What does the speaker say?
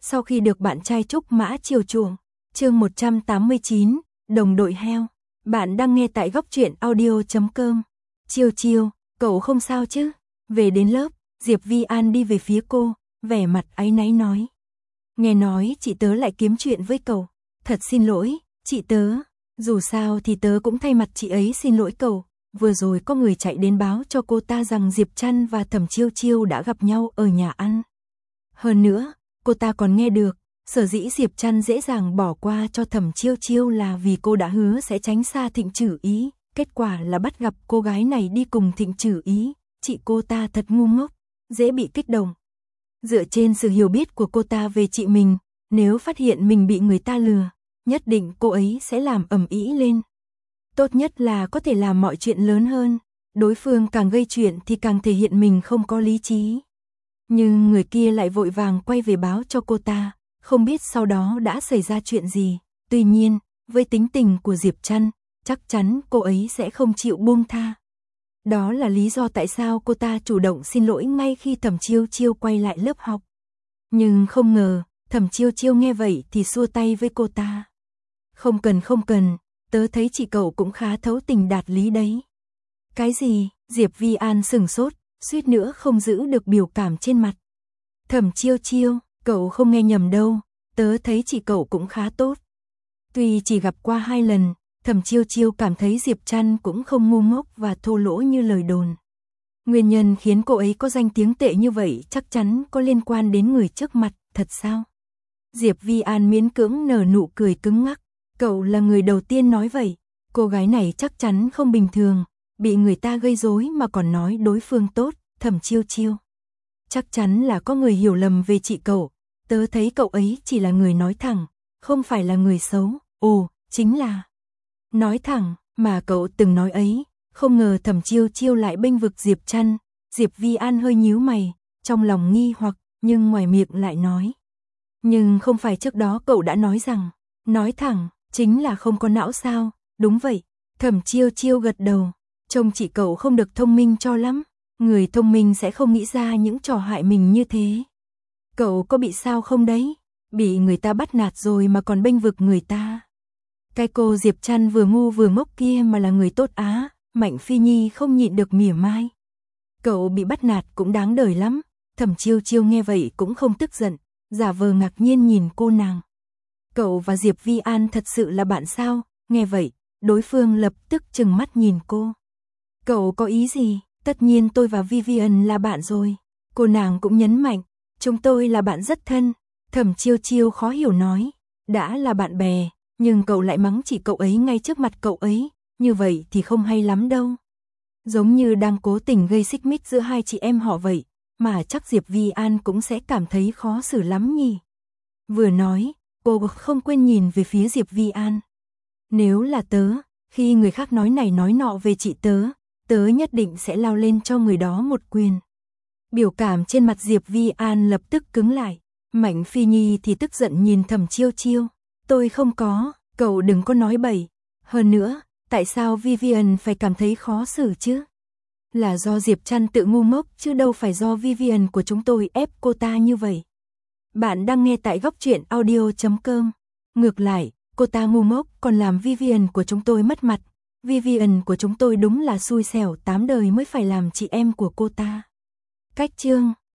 Sau khi được bạn trai Trúc Mã chiều chuộng. Chương 189, đồng đội heo. Bạn đang nghe tại góc truyện audio.com. Chiêu chiêu, cậu không sao chứ? Về đến lớp, Diệp Vi An đi về phía cô, vẻ mặt áy náy nói. Nghe nói chị tớ lại kiếm chuyện với cậu. Thật xin lỗi, chị tớ. Dù sao thì tớ cũng thay mặt chị ấy xin lỗi cậu. Vừa rồi có người chạy đến báo cho cô ta rằng Diệp Trăn và Thẩm Chiêu Chiêu đã gặp nhau ở nhà ăn. Hơn nữa, cô ta còn nghe được, sở dĩ Diệp Trăn dễ dàng bỏ qua cho Thẩm Chiêu Chiêu là vì cô đã hứa sẽ tránh xa Thịnh Trử Ý. Kết quả là bắt gặp cô gái này đi cùng Thịnh Trử Ý. Chị cô ta thật ngu ngốc, dễ bị kích động. Dựa trên sự hiểu biết của cô ta về chị mình, nếu phát hiện mình bị người ta lừa, nhất định cô ấy sẽ làm ầm ĩ lên. Tốt nhất là có thể làm mọi chuyện lớn hơn, đối phương càng gây chuyện thì càng thể hiện mình không có lý trí. Nhưng người kia lại vội vàng quay về báo cho cô ta, không biết sau đó đã xảy ra chuyện gì. Tuy nhiên, với tính tình của Diệp Trăn, chắc chắn cô ấy sẽ không chịu buông tha. Đó là lý do tại sao cô ta chủ động xin lỗi ngay khi Thẩm Chiêu Chiêu quay lại lớp học. Nhưng không ngờ, Thẩm Chiêu Chiêu nghe vậy thì xua tay với cô ta. Không cần, tớ thấy chị cậu cũng khá thấu tình đạt lý đấy. Cái gì? Diệp Vi An sừng sốt, suýt nữa không giữ được biểu cảm trên mặt. Thẩm Chiêu Chiêu, cậu không nghe nhầm đâu, tớ thấy chị cậu cũng khá tốt. Tuy chỉ gặp qua 2 lần, Thẩm Chiêu Chiêu cảm thấy Diệp Trăn cũng không ngu ngốc và thô lỗ như lời đồn. Nguyên nhân khiến cô ấy có danh tiếng tệ như vậy chắc chắn có liên quan đến người trước mặt, thật sao? Diệp Vi An miễn cưỡng nở nụ cười cứng ngắc. Cậu là người đầu tiên nói vậy, cô gái này chắc chắn không bình thường, bị người ta gây rối mà còn nói đối phương tốt. Thẩm Chiêu Chiêu. Chắc chắn là có người hiểu lầm về chị cậu, tớ thấy cậu ấy chỉ là người nói thẳng, không phải là người xấu. Ồ, chính là nói thẳng mà cậu từng nói ấy. Không ngờ Thẩm Chiêu Chiêu lại bênh vực Diệp Trăn. Diệp Vi An hơi nhíu mày, trong lòng nghi hoặc, nhưng ngoài miệng lại nói. Nhưng không phải trước đó cậu đã nói rằng, nói thẳng, chính là không có não sao? Đúng vậy. Thẩm Chiêu Chiêu gật đầu, trông chị cậu không được thông minh cho lắm. Người thông minh sẽ không nghĩ ra những trò hại mình như thế. Cậu có bị sao không đấy? Bị người ta bắt nạt rồi mà còn bênh vực người ta. Cái cô Diệp Trăn vừa ngu vừa ngốc kia mà là người tốt á. Mạnh Phi Nhi không nhịn được mỉa mai. Cậu bị bắt nạt cũng đáng đời lắm. Thẩm Chiêu Chiêu nghe vậy cũng không tức giận, giả vờ ngạc nhiên nhìn cô nàng. Cậu và Diệp Vi An thật sự là bạn sao? Nghe vậy, đối phương lập tức trừng mắt nhìn cô. Cậu có ý gì? Tất nhiên tôi và Vivian là bạn rồi. Cô nàng cũng nhấn mạnh, chúng tôi là bạn rất thân. Thẩm Chiêu Chiêu khó hiểu nói, đã là bạn bè, nhưng cậu lại mắng chỉ cậu ấy ngay trước mặt cậu ấy, như vậy thì không hay lắm đâu. Giống như đang cố tình gây xích mích giữa hai chị em họ vậy, mà chắc Diệp Vi An cũng sẽ cảm thấy khó xử lắm nhỉ. Vừa nói, cô không quên nhìn về phía Diệp Vi An. Nếu là tớ, khi người khác nói này nói nọ về chị tớ, tớ nhất định sẽ lao lên cho người đó một quyền. Biểu cảm trên mặt Diệp Vi An lập tức cứng lại. Mạnh Phi Nhi thì tức giận nhìn Thẩm Chiêu Chiêu. Tôi không có, cậu đừng có nói bậy. Hơn nữa, tại sao Vivian phải cảm thấy khó xử chứ? Là do Diệp Trăn tự ngu ngốc chứ đâu phải do Vivian của chúng tôi ép cô ta như vậy. Bạn đang nghe tại góc truyện audio.com. Ngược lại, cô ta ngu ngốc còn làm Vivian của chúng tôi mất mặt. Vivian của chúng tôi đúng là xui xẻo 8 đời mới phải làm chị em của cô ta. Cách chương